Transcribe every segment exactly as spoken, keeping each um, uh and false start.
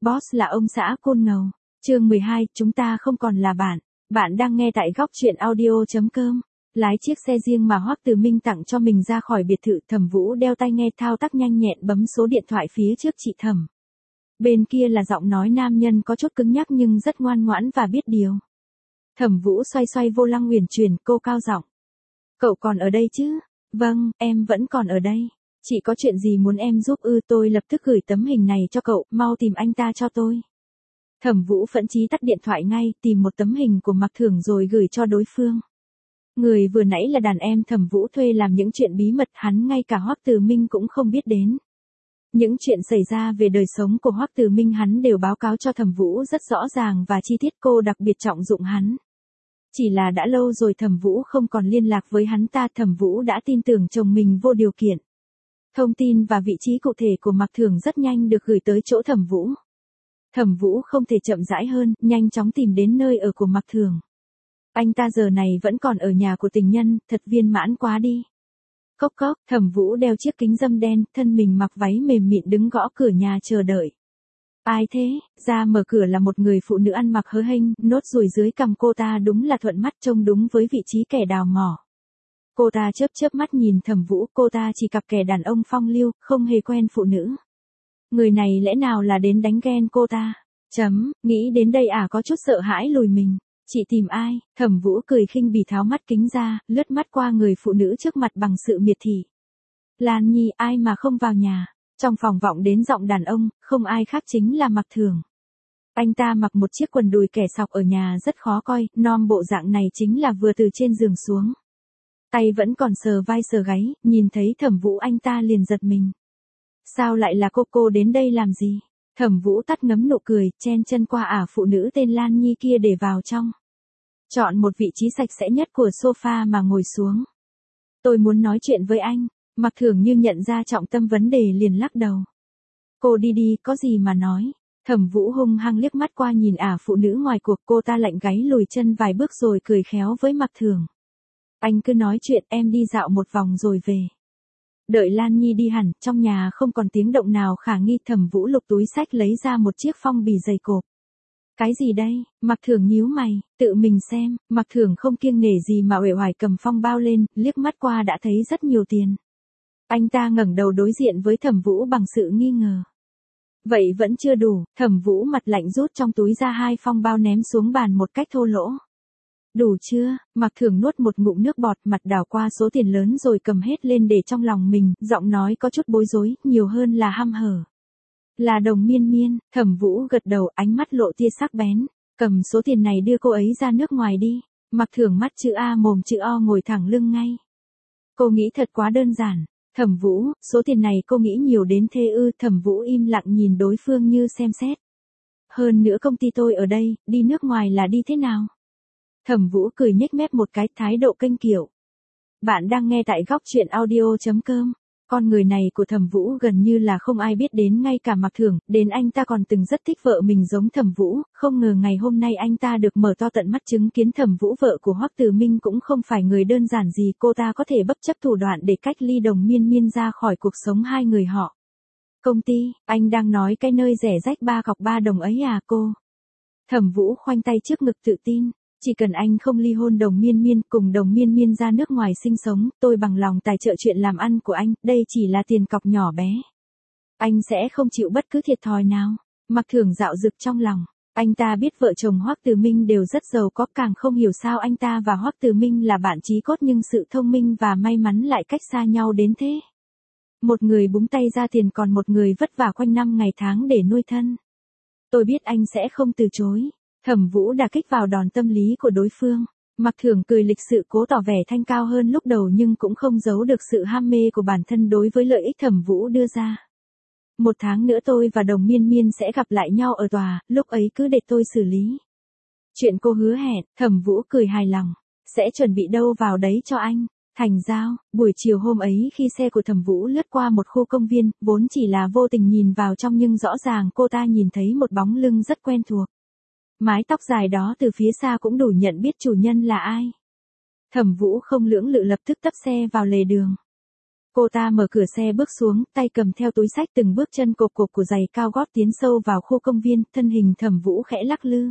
Boss là ông xã Côn Ngầu. Chương mười hai, chúng ta không còn là bạn. Bạn đang nghe tại góc truyện audio chấm com. Lái chiếc xe riêng mà Hoắc Từ Minh tặng cho mình ra khỏi biệt thự, Thẩm Vũ đeo tai nghe thao tác nhanh nhẹn bấm số điện thoại phía trước chị Thẩm. Bên kia là giọng nói nam nhân có chút cứng nhắc nhưng rất ngoan ngoãn và biết điều. Thẩm Vũ xoay xoay vô lăng uyển chuyển, cô cao giọng. Cậu còn ở đây chứ? Vâng, em vẫn còn ở đây. Chị có chuyện gì muốn em giúp ư? Tôi lập tức gửi tấm hình này cho cậu, mau tìm anh ta cho tôi. Thẩm Vũ phẫn chí tắt điện thoại ngay, tìm một tấm hình của Mạc Thưởng rồi gửi cho đối phương. Người vừa nãy là đàn em Thẩm Vũ thuê làm những chuyện bí mật hắn ngay cả Hoắc Từ Minh cũng không biết đến. Những chuyện xảy ra về đời sống của Hoắc Từ Minh hắn đều báo cáo cho Thẩm Vũ rất rõ ràng và chi tiết, cô đặc biệt trọng dụng hắn. Chỉ là đã lâu rồi Thẩm Vũ không còn liên lạc với hắn ta, Thẩm Vũ đã tin tưởng chồng mình vô điều kiện. Thông tin và vị trí cụ thể của Mạc Thưởng rất nhanh được gửi tới chỗ Thẩm Vũ. Thẩm Vũ không thể chậm rãi hơn, nhanh chóng tìm đến nơi ở của Mạc Thưởng. Anh ta giờ này vẫn còn ở nhà của tình nhân, thật viên mãn quá đi. Cốc cốc, Thẩm Vũ đeo chiếc kính râm đen, thân mình mặc váy mềm mịn đứng gõ cửa nhà chờ đợi. Ai thế? Ra mở cửa là một người phụ nữ ăn mặc hớ hênh, nốt ruồi dưới cằm cô ta đúng là thuận mắt, trông đúng với vị trí kẻ đào mỏ. Cô ta chớp chớp mắt nhìn Thẩm Vũ, cô ta chỉ cặp kẻ đàn ông phong lưu, không hề quen phụ nữ. Người này lẽ nào là đến đánh ghen cô ta? Chấm, nghĩ đến đây à có chút sợ hãi lùi mình. Chị tìm ai? Thẩm Vũ cười khinh bỉ tháo mắt kính ra, lướt mắt qua người phụ nữ trước mặt bằng sự miệt thị. Lan Nhi, ai mà không vào nhà? Trong phòng vọng đến giọng đàn ông, không ai khác chính là Mạc Thưởng. Anh ta mặc một chiếc quần đùi kẻ sọc ở nhà rất khó coi, nom bộ dạng này chính là vừa từ trên giường xuống. Tay vẫn còn sờ vai sờ gáy, nhìn thấy Thẩm Vũ anh ta liền giật mình. Sao lại là cô, cô đến đây làm gì? Thẩm Vũ tắt ngấm nụ cười, chen chân qua ả phụ nữ tên Lan Nhi kia để vào trong. Chọn một vị trí sạch sẽ nhất của sofa mà ngồi xuống. Tôi muốn nói chuyện với anh. Mạc Thưởng như nhận ra trọng tâm vấn đề liền lắc đầu. Cô đi đi, có gì mà nói. Thẩm Vũ hung hăng liếc mắt qua nhìn ả phụ nữ ngoài cuộc, cô ta lạnh gáy lùi chân vài bước rồi cười khéo với Mạc Thưởng. Anh cứ nói chuyện, em đi dạo một vòng rồi về. Đợi Lan Nhi đi hẳn, trong nhà không còn tiếng động nào khả nghi, Thẩm Vũ lục túi xách lấy ra một chiếc phong bì dày cộp. Cái gì đây? Mạc Thưởng nhíu mày, tự mình xem. Mạc Thưởng không kiêng nể gì mà uể oải cầm phong bao lên, liếc mắt qua đã thấy rất nhiều tiền. Anh ta ngẩng đầu đối diện với Thẩm Vũ bằng sự nghi ngờ. Vậy vẫn chưa đủ, Thẩm Vũ mặt lạnh rút trong túi ra hai phong bao ném xuống bàn một cách thô lỗ. Đủ chưa? Mạc Thưởng nuốt một ngụm nước bọt, mặt đảo qua số tiền lớn rồi cầm hết lên để trong lòng mình, giọng nói có chút bối rối, nhiều hơn là hăm hở. Là đồng miên miên. Thẩm Vũ gật đầu, ánh mắt lộ tia sắc bén. Cầm số tiền này đưa cô ấy ra nước ngoài đi. Mạc Thưởng mắt chữ A mồm chữ O ngồi thẳng lưng ngay. Cô nghĩ thật quá đơn giản. Thẩm Vũ, số tiền này cô nghĩ nhiều đến thế ư? Thẩm Vũ im lặng nhìn đối phương như xem xét. Hơn nữa công ty tôi ở đây, đi nước ngoài là đi thế nào? Thẩm Vũ cười nhếch mép một cái, thái độ kênh kiệu. Bạn đang nghe tại góc truyện audio chấm com. Con người này của Thẩm Vũ gần như là không ai biết đến, ngay cả Mạc Thưởng, đến anh ta còn từng rất thích vợ mình giống Thẩm Vũ, không ngờ ngày hôm nay anh ta được mở to tận mắt chứng kiến Thẩm Vũ vợ của Hoắc Từ Minh cũng không phải người đơn giản gì, cô ta có thể bất chấp thủ đoạn để cách ly đồng miên miên ra khỏi cuộc sống hai người họ. Công ty, anh đang nói cái nơi rẻ rách ba cọc ba đồng ấy à cô? Thẩm Vũ khoanh tay trước ngực tự tin. Chỉ cần anh không ly hôn đồng miên miên, cùng đồng miên miên ra nước ngoài sinh sống, tôi bằng lòng tài trợ chuyện làm ăn của anh, đây chỉ là tiền cọc nhỏ bé. Anh sẽ không chịu bất cứ thiệt thòi nào. Mạc Thưởng dạo dực trong lòng. Anh ta biết vợ chồng Hoắc Từ Minh đều rất giàu có, càng không hiểu sao anh ta và Hoắc Từ Minh là bạn chí cốt nhưng sự thông minh và may mắn lại cách xa nhau đến thế. Một người búng tay ra tiền, còn một người vất vả quanh năm ngày tháng để nuôi thân. Tôi biết anh sẽ không từ chối. Thẩm Vũ đả kích vào đòn tâm lý của đối phương. Mạc Thưởng cười lịch sự cố tỏ vẻ thanh cao hơn lúc đầu nhưng cũng không giấu được sự ham mê của bản thân đối với lợi ích Thẩm Vũ đưa ra. Một tháng nữa tôi và đồng miên miên sẽ gặp lại nhau ở tòa, lúc ấy cứ để tôi xử lý. Chuyện cô hứa hẹn, Thẩm Vũ cười hài lòng. Sẽ chuẩn bị đâu vào đấy cho anh. Thành giao, buổi chiều hôm ấy khi xe của Thẩm Vũ lướt qua một khu công viên, vốn chỉ là vô tình nhìn vào trong nhưng rõ ràng cô ta nhìn thấy một bóng lưng rất quen thuộc. Mái tóc dài đó từ phía xa cũng đủ nhận biết chủ nhân là ai. Thẩm Vũ không lưỡng lự lập tức tấp xe vào lề đường. Cô ta mở cửa xe bước xuống, tay cầm theo túi xách từng bước chân cộp cộp của giày cao gót tiến sâu vào khu công viên, thân hình Thẩm Vũ khẽ lắc lư.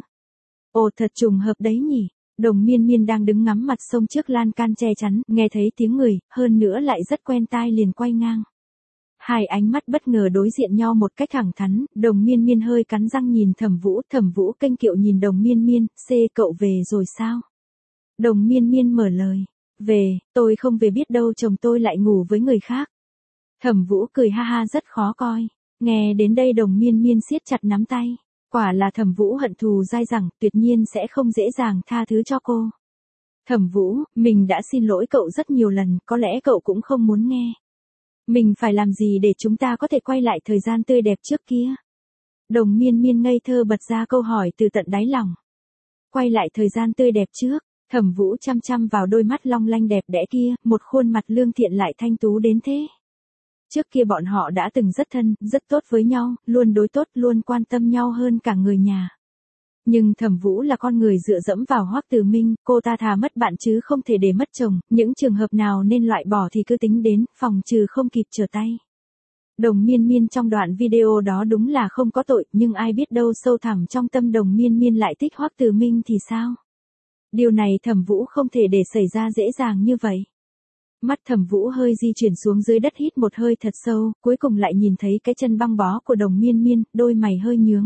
Ồ thật trùng hợp đấy nhỉ. Đồng Miên Miên đang đứng ngắm mặt sông trước lan can che chắn, nghe thấy tiếng người, hơn nữa lại rất quen tai liền quay ngang. Hai ánh mắt bất ngờ đối diện nhau một cách thẳng thắn, Đồng Miên Miên hơi cắn răng nhìn Thẩm Vũ, Thẩm Vũ kênh kiệu nhìn Đồng Miên Miên, "C cậu về rồi sao?" Đồng Miên Miên mở lời, "Về, tôi không về biết đâu chồng tôi lại ngủ với người khác." Thẩm Vũ cười ha ha rất khó coi. Nghe đến đây Đồng Miên Miên siết chặt nắm tay. Quả là Thẩm Vũ hận thù dai dẳng, tuyệt nhiên sẽ không dễ dàng tha thứ cho cô. "Thẩm Vũ, mình đã xin lỗi cậu rất nhiều lần, có lẽ cậu cũng không muốn nghe. Mình phải làm gì để chúng ta có thể quay lại thời gian tươi đẹp trước kia?" Đồng Miên Miên ngây thơ bật ra câu hỏi từ tận đáy lòng. Quay lại thời gian tươi đẹp trước, Thẩm Vũ chăm chăm vào đôi mắt long lanh đẹp đẽ kia, một khuôn mặt lương thiện lại thanh tú đến thế. Trước kia bọn họ đã từng rất thân, rất tốt với nhau, luôn đối tốt, luôn quan tâm nhau hơn cả người nhà. Nhưng Thẩm Vũ là con người dựa dẫm vào Hoắc Từ Minh, cô ta thà mất bạn chứ không thể để mất chồng, những trường hợp nào nên loại bỏ thì cứ tính đến, phòng trừ không kịp trở tay. Đồng Miên Miên trong đoạn video đó đúng là không có tội, nhưng ai biết đâu sâu thẳm trong tâm Đồng Miên Miên lại thích Hoắc Từ Minh thì sao? Điều này Thẩm Vũ không thể để xảy ra dễ dàng như vậy. Mắt Thẩm Vũ hơi di chuyển xuống dưới đất hít một hơi thật sâu, cuối cùng lại nhìn thấy cái chân băng bó của Đồng Miên Miên, đôi mày hơi nhướng.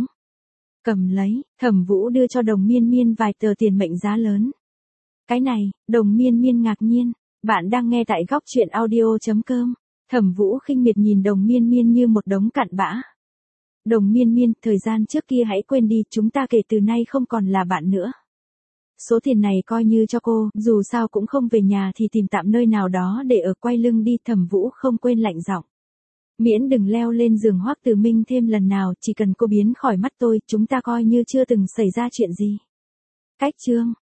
Cầm lấy, Thẩm Vũ đưa cho Đồng Miên Miên vài tờ tiền mệnh giá lớn. Cái này, Đồng Miên Miên ngạc nhiên, bạn đang nghe tại góc truyện audio chấm com. Thẩm Vũ khinh miệt nhìn Đồng Miên Miên như một đống cặn bã. Đồng Miên Miên, thời gian trước kia hãy quên đi, chúng ta kể từ nay không còn là bạn nữa. Số tiền này coi như cho cô, dù sao cũng không về nhà thì tìm tạm nơi nào đó để ở, quay lưng đi. Thẩm Vũ không quên lạnh giọng. Miễn đừng leo lên giường Hoắc Từ Minh thêm lần nào, chỉ cần cô biến khỏi mắt tôi, chúng ta coi như chưa từng xảy ra chuyện gì. Cách chương